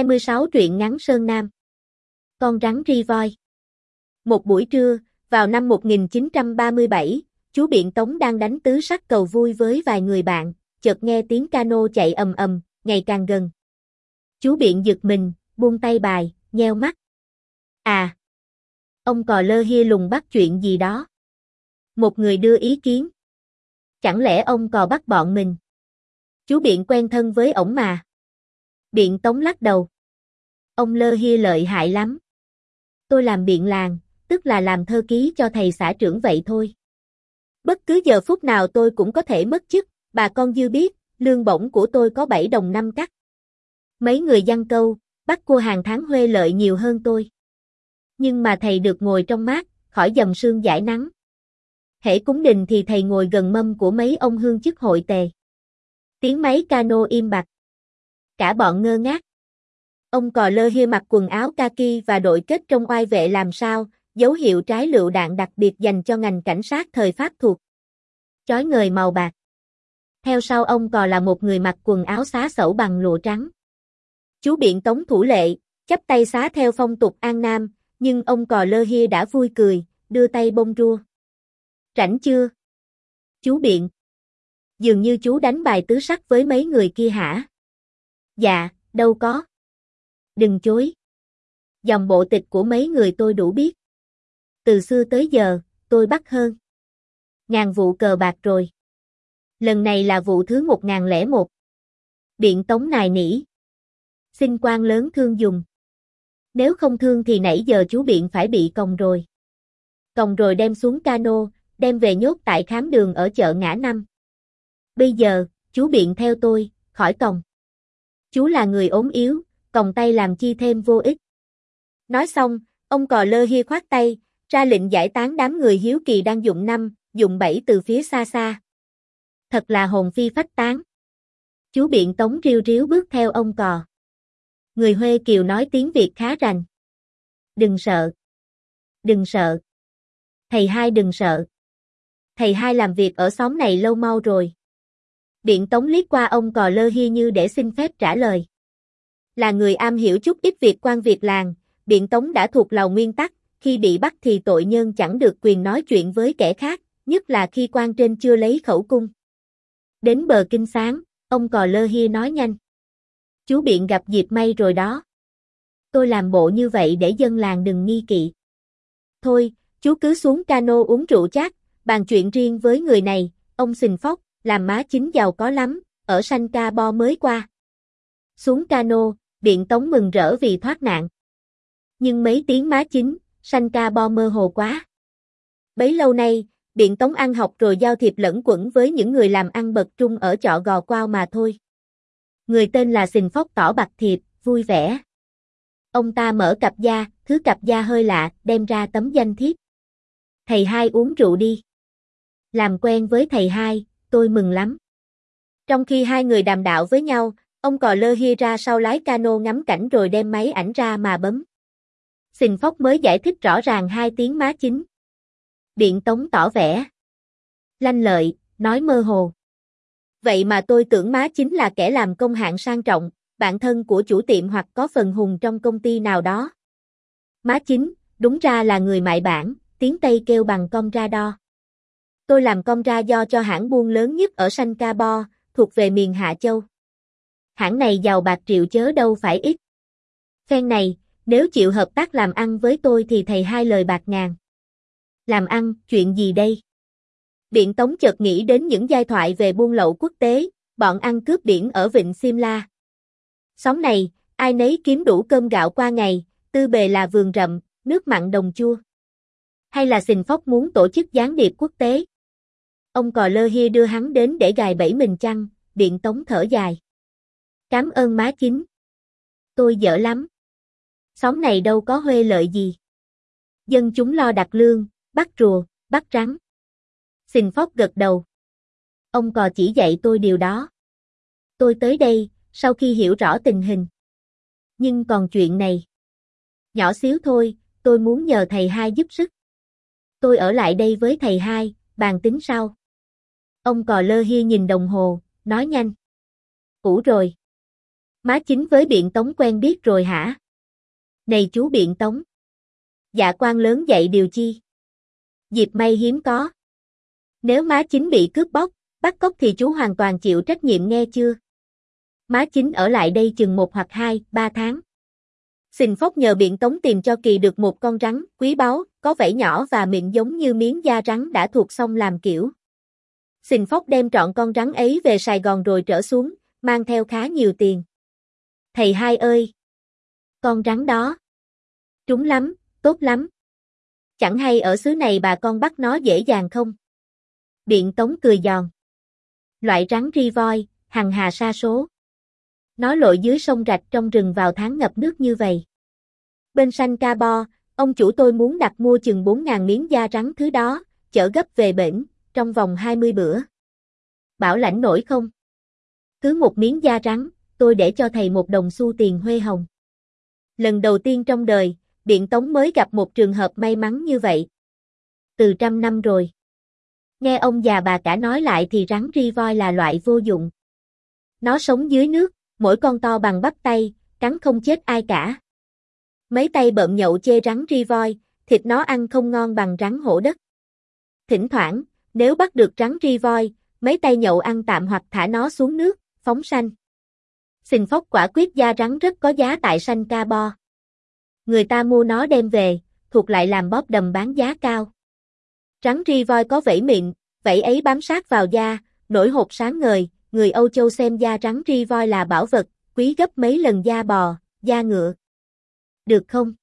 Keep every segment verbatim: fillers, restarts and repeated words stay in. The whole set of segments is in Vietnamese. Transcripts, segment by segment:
hai mươi sáu truyện ngắn Sơn Nam. Con rắn ri voi. Một buổi trưa, vào năm một nghìn chín trăm ba mươi bảy, chú Biện Tống đang đánh tứ sắc cầu vui với vài người bạn, chợt nghe tiếng cano chạy ầm ầm, ngày càng gần. Chú Biện giật mình, buông tay bài, nheo mắt. À! Ông cò lơ hia lùng bắt chuyện gì đó. Một người đưa ý kiến. Chẳng lẽ ông cò bắt bọn mình? Chú Biện quen thân với ổng mà. Biện Tống lắc đầu. Ông lơ hia lợi hại lắm. Tôi làm biện làng, tức là làm thơ ký cho thầy xã trưởng vậy thôi. Bất cứ giờ phút nào tôi cũng có thể mất chức, bà con dư biết, lương bổng của tôi có bảy đồng năm cắt. Mấy người giăng câu, bắt cua hàng tháng huê lợi nhiều hơn tôi. Nhưng mà thầy được ngồi trong mát, khỏi dầm sương giải nắng. Hễ cúng đình thì thầy ngồi gần mâm của mấy ông hương chức hội tề. Tiếng máy cano im bặt. Cả bọn ngơ ngác. Ông cò lơ hia mặc quần áo kaki và đội kết trong oai vệ làm sao, dấu hiệu trái lựu đạn đặc biệt dành cho ngành cảnh sát thời Pháp thuộc. Chói ngời màu bạc. Theo sau ông cò là một người mặc quần áo xá xẩu bằng lụa trắng. Chú Biện Tống thủ lệ, chắp tay xá theo phong tục An Nam, nhưng ông cò lơ hia đã vui cười, đưa tay bông rua. Rảnh chưa? Chú Biện. Dường như chú đánh bài tứ sắc với mấy người kia hả? Dạ, đâu có. Đừng chối. Dòng bộ tịch của mấy người tôi đủ biết. Từ xưa tới giờ, tôi bắt hơn ngàn vụ cờ bạc rồi. Lần này là vụ thứ một nghìn lẻ một. Biện Tống nài nỉ. Xin quan lớn thương dùng. Nếu không thương thì nãy giờ chú Biện phải bị còng rồi. Còng rồi đem xuống cano, đem về nhốt tại khám đường ở chợ Ngã Năm. Bây giờ, chú Biện theo tôi, khỏi còng. Chú là người ốm yếu, còng tay làm chi thêm vô ích. Nói xong, ông cò lơ hia khoát tay, ra lệnh giải tán đám người hiếu kỳ đang dụng năm, dụng bảy từ phía xa xa. Thật là hồn phi phách tán. Chú Biện Tống riu riu bước theo ông cò. Người Huê Kiều nói tiếng Việt khá rành. Đừng sợ. Đừng sợ. Thầy hai đừng sợ. Thầy hai làm việc ở xóm này lâu mau rồi. Biện Tống liếc qua ông cò lơ hia như để xin phép trả lời. Là người am hiểu chút ít việc quan việc làng, Biện Tống đã thuộc lòng nguyên tắc, khi bị bắt thì tội nhân chẳng được quyền nói chuyện với kẻ khác, nhất là khi quan trên chưa lấy khẩu cung. Đến bờ kinh sáng, ông cò lơ hia nói nhanh. Chú Biện gặp dịp may rồi đó. Tôi làm bộ như vậy để dân làng đừng nghi kỵ. Thôi, chú cứ xuống cano uống rượu chát, bàn chuyện riêng với người này, ông Xình Phóc, làm má chính giàu có lắm, ở Sanh Ca Bo mới qua. Xuống cano, Biện Tống mừng rỡ vì thoát nạn. Nhưng mấy tiếng má chính, Sanh Ca Bo mơ hồ quá. Bấy lâu nay, Biện Tống ăn học rồi giao thiệp lẫn quẩn với những người làm ăn bậc trung ở chọ Gò Quao mà thôi. Người tên là Xình Phóc tỏ bạc thiệp, vui vẻ. Ông ta mở cặp da, thứ cặp da hơi lạ, đem ra tấm danh thiếp. Thầy hai uống rượu đi. Làm quen với thầy hai, tôi mừng lắm. Trong khi hai người đàm đạo với nhau, ông cò lơ hia ra sau lái cano ngắm cảnh rồi đem máy ảnh ra mà bấm. Xình Phóc mới giải thích rõ ràng hai tiếng má chính. Biện Tống tỏ vẻ lanh lợi, nói mơ hồ. Vậy mà tôi tưởng má chính là kẻ làm công hạng sang trọng, bạn thân của chủ tiệm hoặc có phần hùng trong công ty nào đó. Má chính, đúng ra là người mại bản, tiếng Tây kêu bằng com ra đo. Tôi làm com ra do cho hãng buôn lớn nhất ở Sanh Ca Bo, thuộc về miền Hạ Châu. Hãng này giàu bạc triệu chớ đâu phải ít. Phen này, nếu chịu hợp tác làm ăn với tôi thì thầy hai lời bạc ngàn. Làm ăn, chuyện gì đây? Biện Tống chợt nghĩ đến những giai thoại về buôn lậu quốc tế, bọn ăn cướp biển ở vịnh Simla. Xóm này, ai nấy kiếm đủ cơm gạo qua ngày, tư bề là vườn rậm, nước mặn đồng chua. Hay là Xình Phóc muốn tổ chức gián điệp quốc tế? Ông cò lơ hia đưa hắn đến để gài bẫy mình chăng? Biện Tống thở dài. Cám ơn má chính. Tôi dở lắm. Xóm này đâu có huê lợi gì. Dân chúng lo đặt lương, bắt rùa, bắt rắn. Xình Phóc gật đầu. Ông cò chỉ dạy tôi điều đó. Tôi tới đây, sau khi hiểu rõ tình hình. Nhưng còn chuyện này. Nhỏ xíu thôi, tôi muốn nhờ thầy hai giúp sức. Tôi ở lại đây với thầy hai, bàn tính sau. Ông cò lơ hia nhìn đồng hồ, nói nhanh. Cũ rồi. Má Chính với Biện Tống quen biết rồi hả? Này chú Biện Tống. Dạ quan lớn dạy điều chi? Dịp may hiếm có. Nếu má Chính bị cướp bóc, bắt cóc thì chú hoàn toàn chịu trách nhiệm nghe chưa? Má Chính ở lại đây chừng một hoặc hai, ba tháng. Xình Phốc nhờ Biện Tống tìm cho Kỳ được một con rắn quý báu, có vảy nhỏ và miệng giống như miếng da rắn đã thuộc xong làm kiểu. Xình Phốc đem trọn con rắn ấy về Sài Gòn rồi trở xuống, mang theo khá nhiều tiền. Thầy hai ơi! Con rắn đó. Trúng lắm, tốt lắm. Chẳng hay ở xứ này bà con bắt nó dễ dàng không? Biện Tống cười giòn. Loại rắn ri voi, hằng hà sa số. Nó lội dưới sông rạch trong rừng vào tháng ngập nước như vậy. Bên Sanh Ca Bo, ông chủ tôi muốn đặt mua chừng bốn ngàn miếng da rắn thứ đó, chở gấp về bển, trong vòng hai mươi bữa. Bảo lãnh nổi không? Cứ một miếng da rắn, tôi để cho thầy một đồng xu tiền huê hồng. Lần đầu tiên trong đời, Biện Tống mới gặp một trường hợp may mắn như vậy. Từ trăm năm rồi. Nghe ông già bà cả nói lại thì rắn ri voi là loại vô dụng. Nó sống dưới nước, mỗi con to bằng bắp tay, cắn không chết ai cả. Mấy tay bợm nhậu chê rắn ri voi, thịt nó ăn không ngon bằng rắn hổ đất. Thỉnh thoảng, nếu bắt được rắn ri voi, mấy tay nhậu ăn tạm hoặc thả nó xuống nước, phóng sanh. Xình Phốc quả quyết da rắn rất có giá tại Sanh Ca Bo. Người ta mua nó đem về, thuộc lại làm bóp đầm bán giá cao. Rắn ri voi có vảy mịn, vảy ấy bám sát vào da, nổi hột sáng ngời, người Âu Châu xem da rắn ri voi là bảo vật, quý gấp mấy lần da bò, da ngựa. Được không?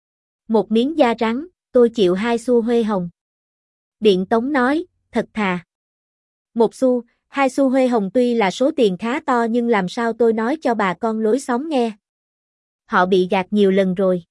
Một miếng da rắn, tôi chịu hai xu huê hồng. Biện Tống nói, thật thà. Một xu, hai xu huê hồng tuy là số tiền khá to nhưng làm sao tôi nói cho bà con lối xóm nghe. Họ bị gạt nhiều lần rồi.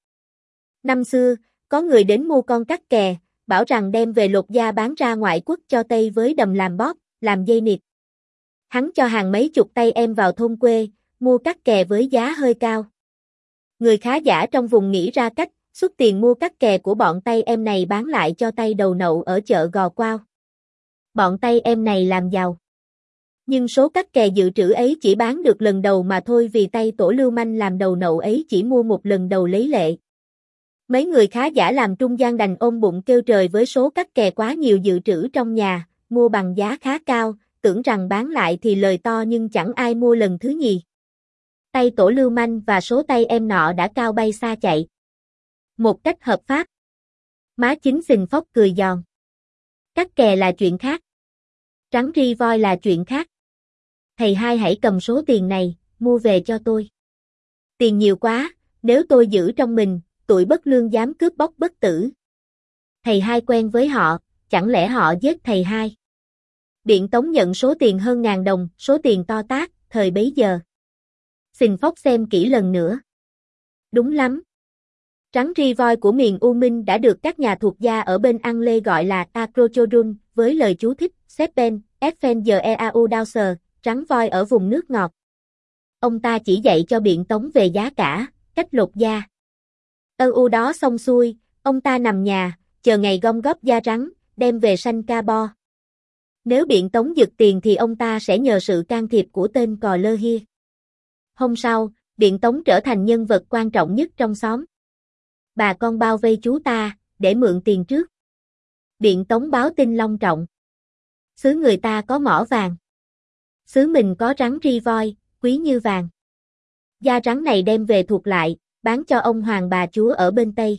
Năm xưa, có người đến mua con cắt kè, bảo rằng đem về lột da bán ra ngoại quốc cho Tây với đầm làm bóp, làm dây nịt. Hắn cho hàng mấy chục tay em vào thôn quê, mua cắt kè với giá hơi cao. Người khá giả trong vùng nghĩ ra cách, xuất tiền mua cắt kè của bọn tay em này bán lại cho tay đầu nậu ở chợ Gò Quao. Bọn tay em này làm giàu. Nhưng số cắt kè dự trữ ấy chỉ bán được lần đầu mà thôi vì tay tổ lưu manh làm đầu nậu ấy chỉ mua một lần đầu lấy lệ. Mấy người khá giả làm trung gian đành ôm bụng kêu trời với số cắt kè quá nhiều dự trữ trong nhà, mua bằng giá khá cao, tưởng rằng bán lại thì lời to nhưng chẳng ai mua lần thứ nhì. Tay tổ lưu manh và số tay em nọ đã cao bay xa chạy. Một cách hợp pháp. Má Chính Xình Phốc cười giòn. Cắt kè là chuyện khác. Rắn ri voi là chuyện khác. Thầy hai hãy cầm số tiền này, mua về cho tôi. Tiền nhiều quá, nếu tôi giữ trong mình, tụi bất lương dám cướp bóc bất tử. Thầy hai quen với họ, chẳng lẽ họ giết thầy hai? Biện Tống nhận số tiền hơn ngàn đồng, số tiền to tát, thời bấy giờ. Xình Phốc xem kỹ lần nữa. Đúng lắm. Rắn ri voi của miền U Minh đã được các nhà thuộc gia ở bên An Lê gọi là Acrochodon, với lời chú thích, Seppen, Effengeau Dauser, rắn voi ở vùng nước ngọt. Ông ta chỉ dạy cho Biện Tống về giá cả, cách lột da. Ơ u đó xong xuôi, ông ta nằm nhà, chờ ngày gom góp da rắn, đem về Sanh Ca Bo. Nếu Biện Tống giật tiền thì ông ta sẽ nhờ sự can thiệp của tên cò lơ hia. Hôm sau, Biện Tống trở thành nhân vật quan trọng nhất trong xóm. Bà con bao vây chú ta, để mượn tiền trước. Biện Tống báo tin long trọng. Xứ người ta có mỏ vàng. Xứ mình có rắn ri voi, quý như vàng. Da rắn này đem về thuộc lại, bán cho ông hoàng bà chúa ở bên Tây.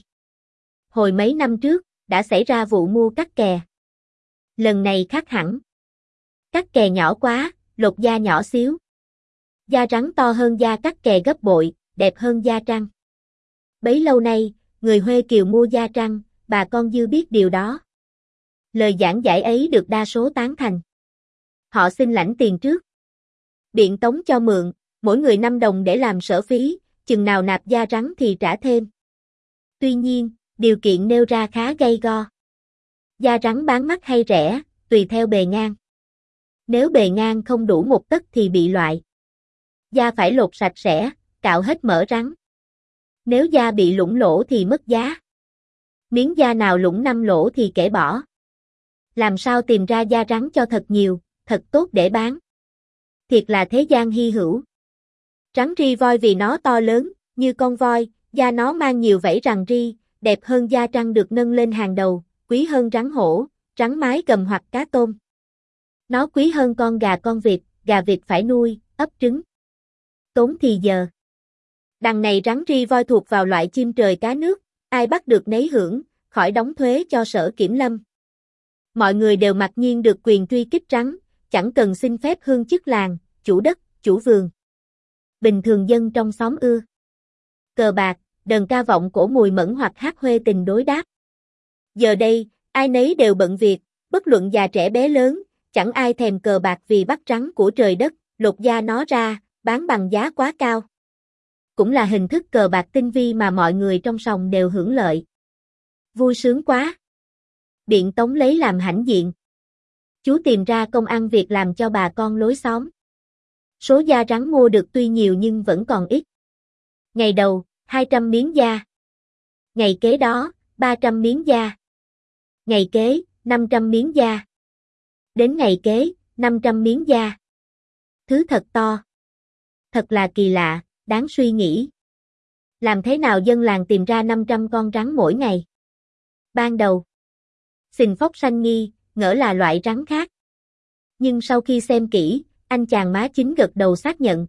Hồi mấy năm trước, đã xảy ra vụ mua cắt kè. Lần này khác hẳn. Cắt kè nhỏ quá, lột da nhỏ xíu. Da rắn to hơn da cắt kè gấp bội, đẹp hơn da trăng. Bấy lâu nay, người Huê Kiều mua da trăng, bà con dư biết điều đó. Lời giảng giải ấy được đa số tán thành. Họ xin lãnh tiền trước. Biện Tống cho mượn, mỗi người năm đồng để làm sở phí, chừng nào nạp da rắn thì trả thêm. Tuy nhiên, điều kiện nêu ra khá gay go. Da rắn bán mắc hay rẻ, tùy theo bề ngang. Nếu bề ngang không đủ một tấc thì bị loại. Da phải lột sạch sẽ, cạo hết mỡ rắn. Nếu da bị lủng lỗ thì mất giá. Miếng da nào lủng năm lỗ thì kể bỏ. Làm sao tìm ra da rắn cho thật nhiều, thật tốt để bán. Thiệt là thế gian hy hữu. Rắn ri voi vì nó to lớn, như con voi, da nó mang nhiều vảy rằn ri, đẹp hơn da trăng được nâng lên hàng đầu, quý hơn rắn hổ, rắn mái gầm hoặc cá tôm. Nó quý hơn con gà con vịt, gà vịt phải nuôi, ấp trứng. Tốn thì giờ. Đằng này rắn ri voi thuộc vào loại chim trời cá nước, ai bắt được nấy hưởng, khỏi đóng thuế cho sở kiểm lâm. Mọi người đều mặc nhiên được quyền truy kích rắn, chẳng cần xin phép hương chức làng, chủ đất, chủ vườn. Bình thường dân trong xóm ưa cờ bạc, đờn ca vọng cổ mùi mẫn hoặc hát huê tình đối đáp. Giờ đây, ai nấy đều bận việc, bất luận già trẻ bé lớn, chẳng ai thèm cờ bạc vì bắt rắn của trời đất, lột da nó ra, bán bằng giá quá cao. Cũng là hình thức cờ bạc tinh vi mà mọi người trong sòng đều hưởng lợi. Vui sướng quá. Điện Tống lấy làm hãnh diện. Chú tìm ra công ăn việc làm cho bà con lối xóm. Số da rắn mua được tuy nhiều nhưng vẫn còn ít. Ngày đầu, hai trăm miếng da. Ngày kế đó, ba trăm miếng da. Ngày kế, năm trăm miếng da. Đến ngày kế, năm trăm miếng da. Thứ thật to. Thật là kỳ lạ, đáng suy nghĩ. Làm thế nào dân làng tìm ra năm trăm con rắn mỗi ngày? Ban đầu, Xình Phốc sanh nghi, ngỡ là loại rắn khác. Nhưng sau khi xem kỹ, anh chàng má chính gật đầu xác nhận.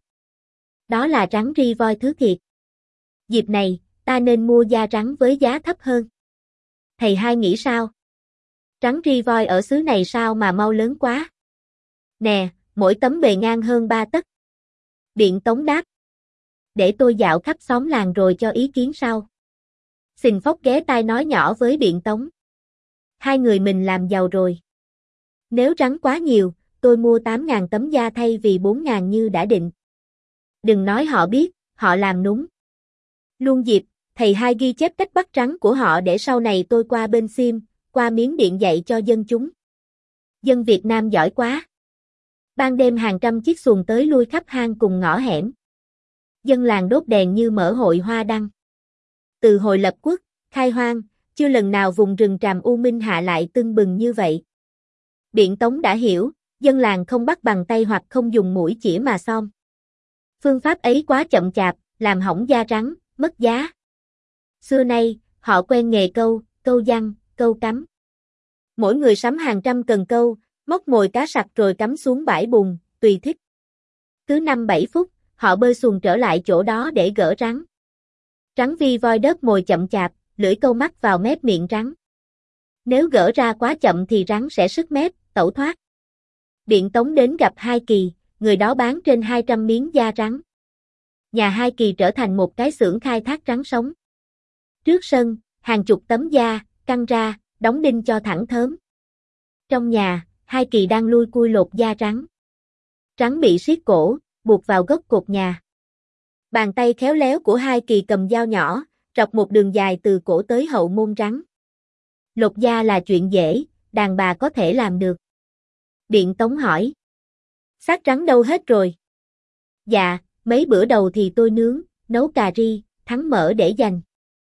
Đó là rắn ri voi thứ thiệt. Dịp này, ta nên mua da rắn với giá thấp hơn. Thầy hai nghĩ sao? Rắn ri voi ở xứ này sao mà mau lớn quá? Nè, mỗi tấm bề ngang hơn ba tấc. Điện Tống đáp. Để tôi dạo khắp xóm làng rồi cho ý kiến sau. Xình Phốc ghé tai nói nhỏ với Điện Tống. Hai người mình làm giàu rồi. Nếu rắn quá nhiều, tôi mua tám ngàn tấm da thay vì bốn ngàn như đã định. Đừng nói họ biết, họ làm núng. Luôn dịp, thầy hai ghi chép cách bắt rắn của họ để sau này tôi qua bên Xiêm, qua Miến Điện dạy cho dân chúng. Dân Việt Nam giỏi quá. Ban đêm hàng trăm chiếc xuồng tới lui khắp hang cùng ngõ hẻm. Dân làng đốt đèn như mở hội hoa đăng. Từ hồi lập quốc, khai hoang, chưa lần nào vùng rừng Tràm U Minh Hạ lại tưng bừng như vậy. Điện Tống đã hiểu, dân làng không bắt bằng tay hoặc không dùng mũi chĩa mà xom. Phương pháp ấy quá chậm chạp, làm hỏng da rắn, mất giá. Xưa nay, họ quen nghề câu, câu giăng, câu cắm. Mỗi người sắm hàng trăm cần câu, móc mồi cá sặc rồi cắm xuống bãi bùn, tùy thích. Cứ năm bảy phút, họ bơi xuồng trở lại chỗ đó để gỡ rắn. Rắn vi voi đớp mồi chậm chạp, lưỡi câu mắc vào mép miệng rắn. Nếu gỡ ra quá chậm thì rắn sẽ sứt mép, tẩu thoát. Điện Tống đến gặp Hai Kỳ, người đó bán trên hai trăm miếng da rắn. Nhà Hai Kỳ trở thành một cái xưởng khai thác rắn sống. Trước sân, hàng chục tấm da, căng ra, đóng đinh cho thẳng thớm. Trong nhà, Hai Kỳ đang lui cui lột da rắn. Rắn bị siết cổ, buộc vào gốc cột nhà. Bàn tay khéo léo của Hai Kỳ cầm dao nhỏ, rọc một đường dài từ cổ tới hậu môn rắn. Lột da là chuyện dễ, đàn bà có thể làm được. Điện Tống hỏi. Xác rắn đâu hết rồi? Dạ, mấy bữa đầu thì tôi nướng, nấu cà ri, thắng mỡ để dành.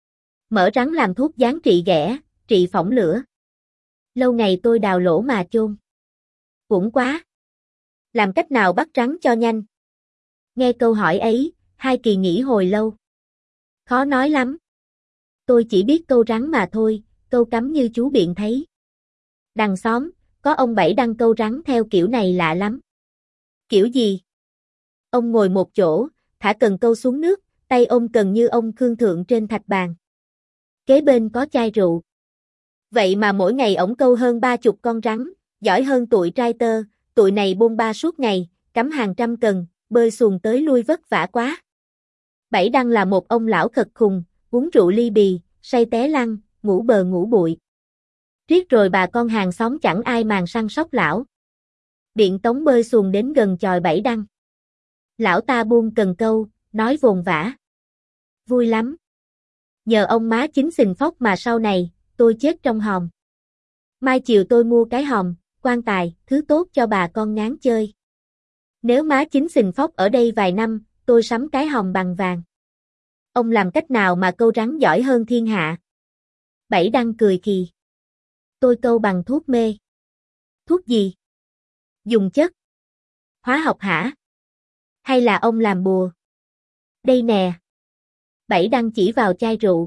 Mỡ rắn làm thuốc gián trị ghẻ, trị phỏng lửa. Lâu ngày tôi đào lỗ mà chôn. Uổng quá. Làm cách nào bắt rắn cho nhanh? Nghe câu hỏi ấy, Hai Kỳ nghĩ hồi lâu. Khó nói lắm. Tôi chỉ biết câu rắn mà thôi, câu cắm như chú Biện thấy. Đằng xóm, có ông Bảy đăng câu rắn theo kiểu này lạ lắm. Kiểu gì? Ông ngồi một chỗ, thả cần câu xuống nước, tay ôm cần như ông Khương Thượng trên thạch bàn. Kế bên có chai rượu. Vậy mà mỗi ngày ổng câu hơn ba chục con rắn, giỏi hơn tụi trai tơ, tụi này bôn ba suốt ngày, cắm hàng trăm cần, bơi xuồng tới lui vất vả quá. Bảy đăng là một ông lão khật khùng, uống rượu ly bì, say té lăn, ngủ bờ ngủ bụi. Riết rồi bà con hàng xóm chẳng ai màng săn sóc lão. Điện Tống bơi xuồng đến gần chòi Bảy đăng. Lão ta buông cần câu, nói vồn vã. Vui lắm. Nhờ ông má chính Xình Phốc mà sau này, tôi chết trong hòm. Mai chiều tôi mua cái hòm, quan tài, thứ tốt cho bà con ngán chơi. Nếu má chính Xình Phốc ở đây vài năm, tôi sắm cái hòm bằng vàng. Ông làm cách nào mà câu rắn giỏi hơn thiên hạ? Bảy đăng cười khì. Tôi câu bằng thuốc mê. Thuốc gì? Dùng chất hóa học hả? Hay là ông làm bùa? Đây nè. Bảy Đăng chỉ vào chai rượu.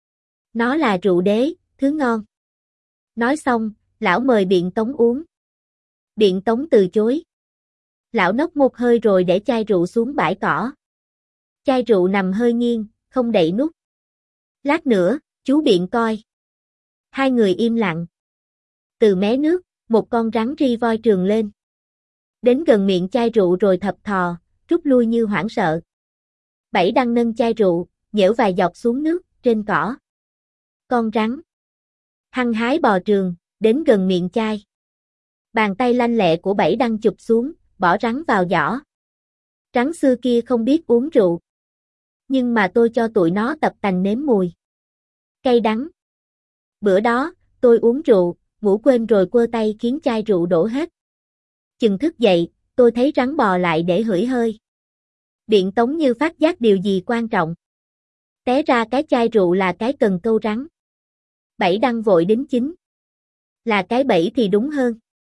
Nó là rượu đế, thứ ngon. Nói xong, lão mời Biện Tống uống. Biện Tống từ chối. Lão nốc một hơi rồi để chai rượu xuống bãi cỏ. Chai rượu nằm hơi nghiêng, không đậy nút. Lát nữa, chú Biện coi. Hai người im lặng. Từ mé nước, một con rắn ri voi trườn lên. Đến gần miệng chai rượu rồi thập thò, rút lui như hoảng sợ. Bảy Đăng nâng chai rượu, nhễu vài giọt xuống nước, trên cỏ. Con rắn hăng hái bò trườn, đến gần miệng chai. Bàn tay lanh lẹ của Bảy Đăng chụp xuống, bỏ rắn vào giỏ. Rắn xưa kia không biết uống rượu. Nhưng mà tôi cho tụi nó tập tành nếm mùi. Cay đắng. Bữa đó, tôi uống rượu, ngủ quên rồi quơ tay khiến chai rượu đổ hết. Chừng thức dậy, tôi thấy rắn bò lại để hửi hơi. Biện Tống như phát giác điều gì quan trọng. Té ra cái chai rượu là cái cần câu rắn. Bảy Đăng vội đính chính. Là cái bẫy thì đúng hơn.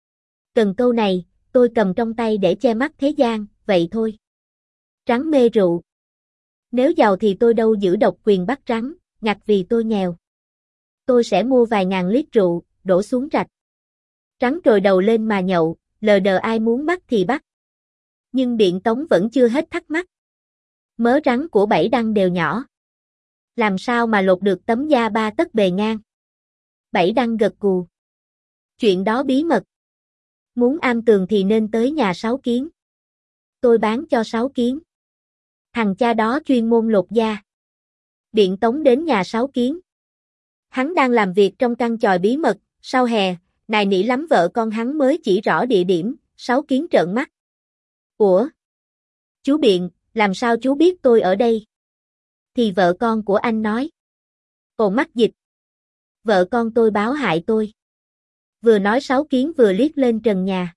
Cần câu này, tôi cầm trong tay để che mắt thế gian, vậy thôi. Rắn mê rượu. Nếu giàu thì tôi đâu giữ độc quyền bắt rắn, ngặt vì tôi nghèo. Tôi sẽ mua vài ngàn lít rượu, đổ xuống rạch. Rắn trồi đầu lên mà nhậu, lờ đờ ai muốn bắt thì bắt. Nhưng Biện Tống vẫn chưa hết thắc mắc. Mớ rắn của Bảy Đăng đều nhỏ. Làm sao mà lột được tấm da ba tấc bề ngang? Bảy Đăng gật gù. Chuyện đó bí mật. Muốn am tường thì nên tới nhà Sáu Kiến. Tôi bán cho Sáu Kiến. Thằng cha đó chuyên môn lột da. Biện Tống đến nhà Sáu Kiến. Hắn đang làm việc trong căn chòi bí mật, sau hè, nài nỉ lắm vợ con hắn mới chỉ rõ địa điểm, Sáu Kiến trợn mắt. Ủa? Chú Biện, làm sao chú biết tôi ở đây? Thì vợ con của anh nói. Ồ mắc dịch. Vợ con tôi báo hại tôi. Vừa nói Sáu Kiến vừa liếc lên trần nhà.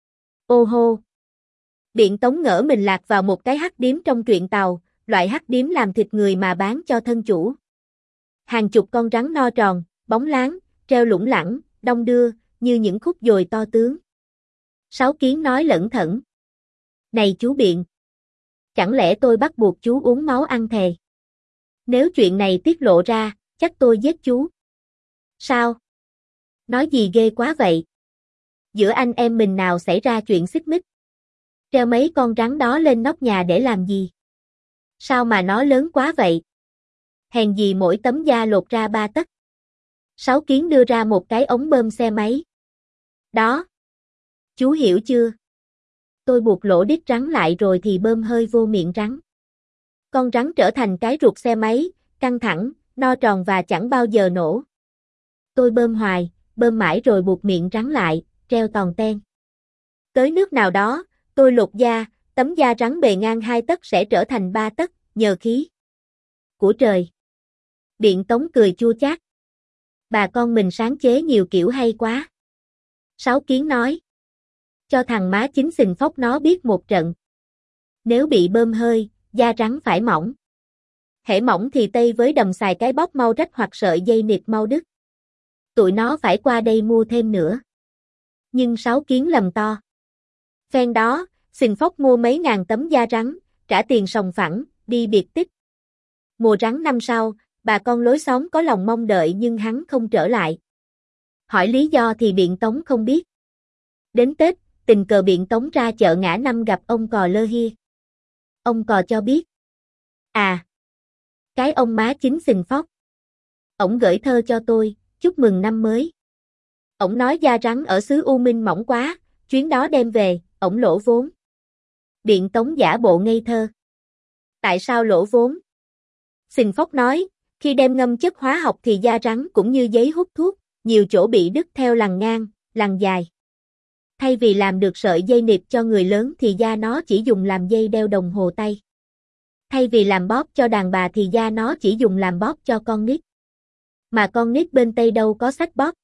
Ô hô. Biện Tống ngỡ mình lạc vào một cái hắc điếm trong truyện Tàu, loại hắc điếm làm thịt người mà bán cho thân chủ. Hàng chục con rắn no tròn, bóng láng, treo lủng lẳng, đong đưa, như những khúc dồi to tướng. Sáu Kiến nói lẩn thẩn. Này chú Biện. Chẳng lẽ tôi bắt buộc chú uống máu ăn thề? Nếu chuyện này tiết lộ ra, chắc tôi giết chú. Sao? Nói gì ghê quá vậy? Giữa anh em mình nào xảy ra chuyện xích mích? Treo mấy con rắn đó lên nóc nhà để làm gì? Sao mà nó lớn quá vậy? Hèn gì mỗi tấm da lột ra ba tấc. Sáu Kiến đưa ra một cái ống bơm xe máy. Đó. Chú hiểu chưa? Tôi buộc lỗ đít rắn lại rồi thì bơm hơi vô miệng rắn. Con rắn trở thành cái ruột xe máy, căng thẳng, no tròn và chẳng bao giờ nổ. Tôi bơm hoài, bơm mãi rồi buộc miệng rắn lại, treo tòn ten. Tới nước nào đó, tôi lột da, tấm da rắn bề ngang hai tấc sẽ trở thành ba tấc, nhờ khí của trời. Biện Tống cười chua chát. Bà con mình sáng chế nhiều kiểu hay quá. Sáu Kiến nói. Cho thằng má chính xình phốc nó biết một trận. Nếu bị bơm hơi, da rắn phải mỏng. Hễ mỏng thì tây với đầm xài cái bóp mau rách hoặc sợi dây nịt mau đứt. Tụi nó phải qua đây mua thêm nữa. Nhưng Sáu Kiến lầm to. Phen đó, xình phốc mua mấy ngàn tấm da rắn, trả tiền sòng phẳng, đi biệt tích. Mùa rắn năm sau, bà con lối xóm có lòng mong đợi nhưng hắn không trở lại. Hỏi lý do thì Biện Tống không biết. Đến Tết, tình cờ Biện Tống ra chợ ngã năm gặp ông Cò Lơ Hia. Ông Cò cho biết. À, cái ông má chính xình phóc. Ổng gửi thơ cho tôi, chúc mừng năm mới. Ổng nói da rắn ở xứ U Minh mỏng quá, chuyến đó đem về, ổng lỗ vốn. Biện Tống giả bộ ngây thơ. Tại sao lỗ vốn? Xình phóc nói, khi đem ngâm chất hóa học thì da rắn cũng như giấy hút thuốc, nhiều chỗ bị đứt theo lằn ngang, lằn dài. Thay vì làm được sợi dây nịt cho người lớn thì da nó chỉ dùng làm dây đeo đồng hồ tay. Thay vì làm bóp cho đàn bà thì da nó chỉ dùng làm bóp cho con nít. Mà con nít bên Tây đâu có sách bóp.